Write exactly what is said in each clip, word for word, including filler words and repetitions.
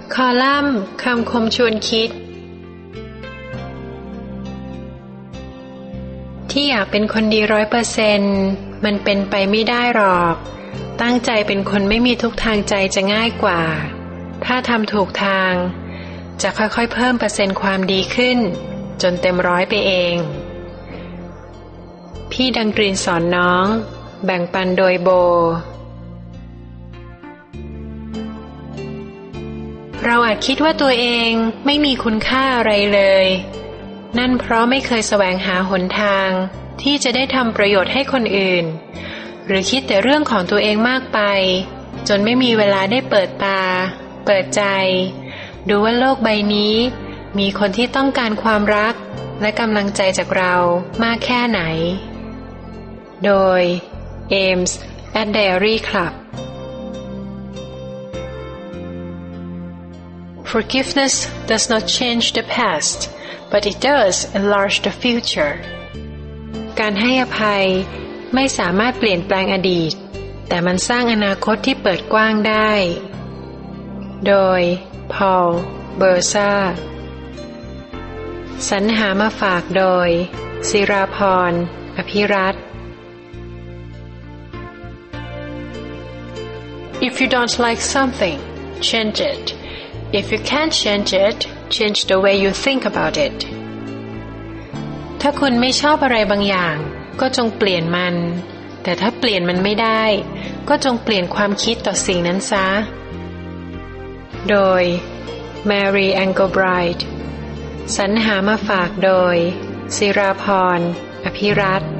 คอลัมน์คำคมชวนคิดที่อยากเป็นคนดีร้อยเปอร์เซ็นต์มันเป็นไปไม่ได้หรอกตั้งใจเป็นคนไม่มีทุกทางใจจะง่ายกว่าถ้าทำถูกทางจะค่อยๆเพิ่มเปอร์เซ็นต์ความดีขึ้นจนเต็มร้อยไปเองพี่ดังตรีนสอนน้องแบ่งปันโดยโบเราอาจคิดว่าตัวเองไม่มีคุณค่าอะไรเลยนั่นเพราะไม่เคยแสวงหาหนทางที่จะได้ทำประโยชน์ให้คนอื่นหรือคิดแต่เรื่องของตัวเองมากไปจนไม่มีเวลาได้เปิดตาเปิดใจดูว่าโลกใบนี้มีคนที่ต้องการความรักและกำลังใจจากเรามากแค่ไหนโดย Ames at Diary Club Forgiveness does not change the past, but it does enlarge the future. การให้อภัยไม่สามารถเปลี่ยนแปลงอดีตแต่มันสร้างอนาคตที่เปิดกว้างได้โดย Paul Berza สรรหามาฝากโดยศิราพรอภิรัตน์ If you don't like something, change it.If you can't change it, change the way you think about it. ถ้าคุณไม่ชอบอะไรบางอย่างก็จงเปลี่ยนมันแต่ถ้าเปลี่ยนมันไม่ได้ก็จงเปลี่ยนความคิดต่อสิ่งนั้นซะโดย Mary Engelbreit สรรหามาฝากโดยศิราพรอภิรัตน์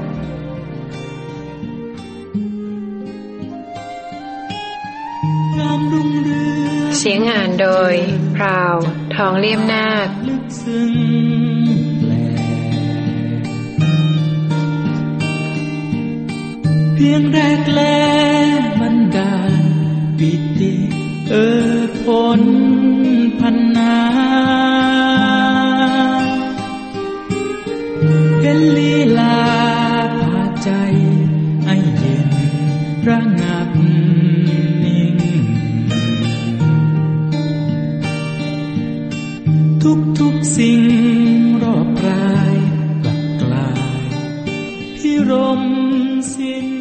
เสียงอ่านโดยพราวทองเลี่ยมนาคเพียงแรกแลมันดาปิติเอ่อพ้นพันนาเป็นลีลาพาใจให้เย็นระงับทุกๆสิ่งรอบกายกลับกลายพิรมสิ้น